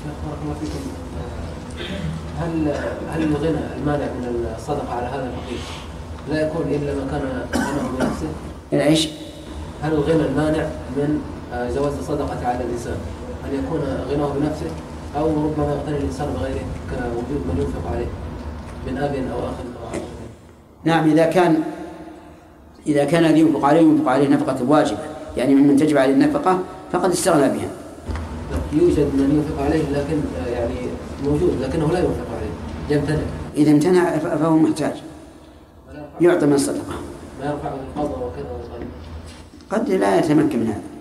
شيخ بارك الله فيكم، هل الغنى المانع من الصدقة على هذا الفقير لا يكون إلا ما كان غناه بنفسه؟ إيش؟ هل الغنى المانع من جواز الصدقة على الإنسان أن يكون غناه بنفسه أو ربما يغتني الإنسان بغيره كوجود من ينفق عليه من أب أو أخ أو عم؟ نعم، إذا كان الذي ينفق عليه نفقة واجبة، يعني ممن تجب عليه النفقة فقد استغنى بها. يوجد من ينفق عليه لكن يعني موجود لكنه لا ينفق عليه، يمتنع. إذا امتنع فهو محتاج، يعطى من الصدقة. ما يرفع القضاء وكذا، قد لا يتمكن من هذا.